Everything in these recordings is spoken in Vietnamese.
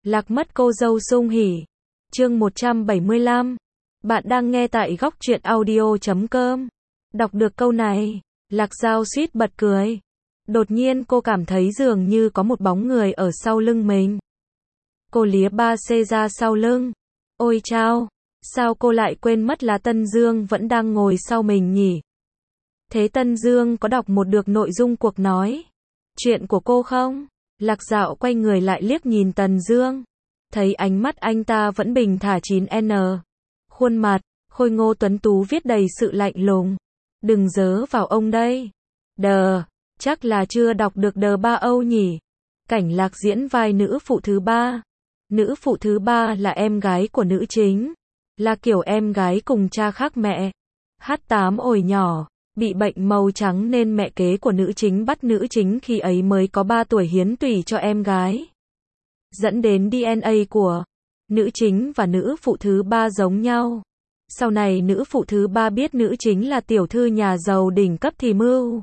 Lạc mất cô dâu sung hỉ. Chương 175. Bạn đang nghe tại góc truyện audio.com. Đọc được câu này, Lạc Giao suýt bật cười. Đột nhiên cô cảm thấy dường như có một bóng người ở sau lưng mình. Cô lía ba xê ra sau lưng. Ôi chao, sao cô lại quên mất là Tân Dương vẫn đang ngồi sau mình nhỉ? Thế Tân Dương có đọc một được nội dung cuộc nói chuyện của cô không? Lạc Dạo quay người lại liếc nhìn Tần Dương. Thấy ánh mắt anh ta vẫn bình thả 9N. Khuôn mặt, khôi ngô tuấn tú viết đầy sự lạnh lùng. Đừng dớ vào ông đây. Đờ, chắc là chưa đọc được Đờ Ba Âu nhỉ. Cảnh Lạc diễn vai nữ phụ thứ ba. Nữ phụ thứ ba là em gái của nữ chính. Là kiểu em gái cùng cha khác mẹ. H8 ổi nhỏ, bị bệnh màu trắng nên mẹ kế của nữ chính bắt nữ chính khi ấy mới có 3 tuổi hiến tủy cho em gái. Dẫn đến DNA của nữ chính và nữ phụ thứ ba giống nhau. Sau này nữ phụ thứ ba biết nữ chính là tiểu thư nhà giàu đỉnh cấp thì mưu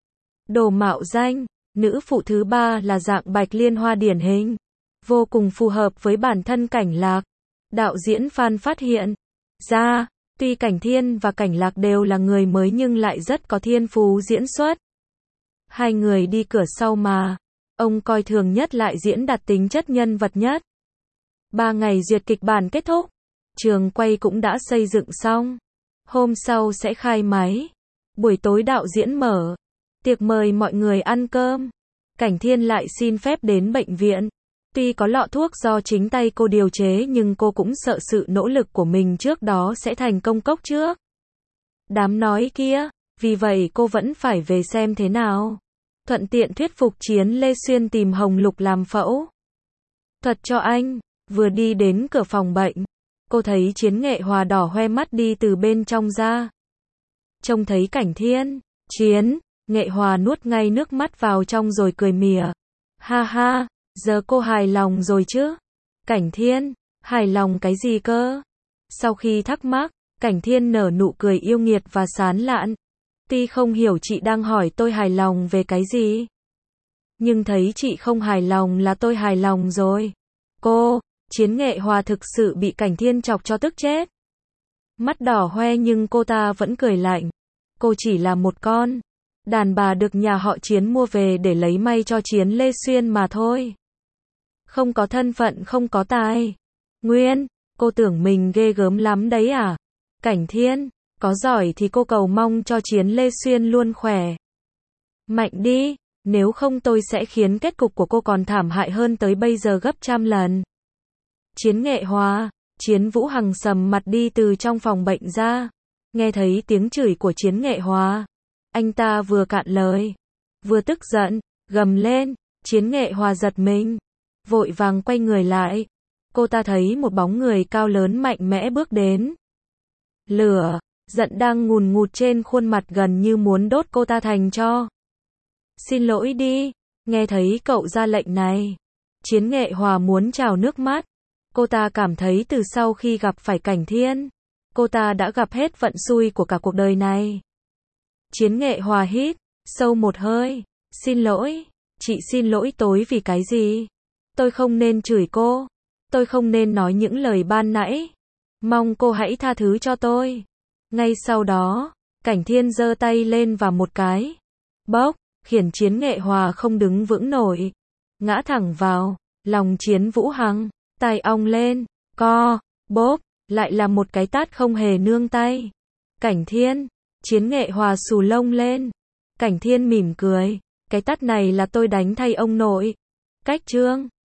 đồ mạo danh. Nữ phụ thứ ba là dạng bạch liên hoa điển hình, vô cùng phù hợp với bản thân Cảnh Lạc. Đạo diễn Phan phát hiện ra, tuy Cảnh Thiên và Cảnh Lạc đều là người mới nhưng lại rất có thiên phú diễn xuất. Hai người đi cửa sau mà ông coi thường nhất lại diễn đạt tính chất nhân vật nhất. 3 ngày duyệt kịch bản kết thúc, trường quay cũng đã xây dựng xong. Hôm sau sẽ khai máy. Buổi tối đạo diễn mở tiệc mời mọi người ăn cơm. Cảnh Thiên lại xin phép đến bệnh viện. Tuy có lọ thuốc do chính tay cô điều chế nhưng cô cũng sợ sự nỗ lực của mình trước đó sẽ thành công cốc trước đám nói kia, vì vậy cô vẫn phải về xem thế nào. Thuận tiện thuyết phục Chiến Lê Xuyên tìm Hồng Lục làm phẫu thuật cho anh. Vừa đi đến cửa phòng bệnh, cô thấy Chiến Nghệ Hòa đỏ hoe mắt đi từ bên trong ra. Trông thấy Cảnh Thiên, Chiến Nghệ Hòa nuốt ngay nước mắt vào trong rồi cười mỉa. Ha ha, giờ cô hài lòng rồi chứ? Cảnh Thiên, hài lòng cái gì cơ? Sau khi thắc mắc, Cảnh Thiên nở nụ cười yêu nghiệt và sán lạn. Tuy không hiểu chị đang hỏi tôi hài lòng về cái gì, nhưng thấy chị không hài lòng là tôi hài lòng rồi. Cô, Chiến Nghệ Hòa thực sự bị Cảnh Thiên chọc cho tức chết. Mắt đỏ hoe nhưng cô ta vẫn cười lạnh. Cô chỉ là một con đàn bà được nhà họ Chiến mua về để lấy may cho Chiến Lê Xuyên mà thôi. Không có thân phận, không có tài nguyên, cô tưởng mình ghê gớm lắm đấy à? Cảnh Thiên, có giỏi thì cô cầu mong cho Chiến Lê Xuyên luôn khỏe mạnh đi, nếu không tôi sẽ khiến kết cục của cô còn thảm hại hơn tới bây giờ gấp trăm lần. Chiến Nghệ Hòa, Chiến Vũ Hằng sầm mặt đi từ trong phòng bệnh ra. Nghe thấy tiếng chửi của Chiến Nghệ Hòa, anh ta vừa cạn lời, vừa tức giận, gầm lên. Chiến Nghệ Hòa giật mình, vội vàng quay người lại. Cô ta thấy một bóng người cao lớn mạnh mẽ bước đến. Lửa giận đang ngùn ngụt trên khuôn mặt gần như muốn đốt cô ta thành tro. Xin lỗi đi, nghe thấy cậu ra lệnh này. Chiến Nghệ Hòa muốn trào nước mắt. Cô ta cảm thấy từ sau khi gặp phải Cảnh Thiên, cô ta đã gặp hết vận xui của cả cuộc đời này. Chiến Nghệ Hòa hít sâu một hơi. Xin lỗi, chị xin lỗi tôi vì cái gì? Tôi không nên chửi cô. Tôi không nên nói những lời ban nãy. Mong cô hãy tha thứ cho tôi. Ngay sau đó, Cảnh Thiên giơ tay lên và một cái bốc, khiến Chiến Nghệ Hòa không đứng vững nổi. Ngã thẳng vào lòng Chiến Vũ Hằng. Tai ong lên, bốp, lại là một cái tát không hề nương tay. Cảnh Thiên, Chiến Nghệ Hòa xù lông lên. Cảnh Thiên mỉm cười. Cái tát này là tôi đánh thay ông nội. Cách trương.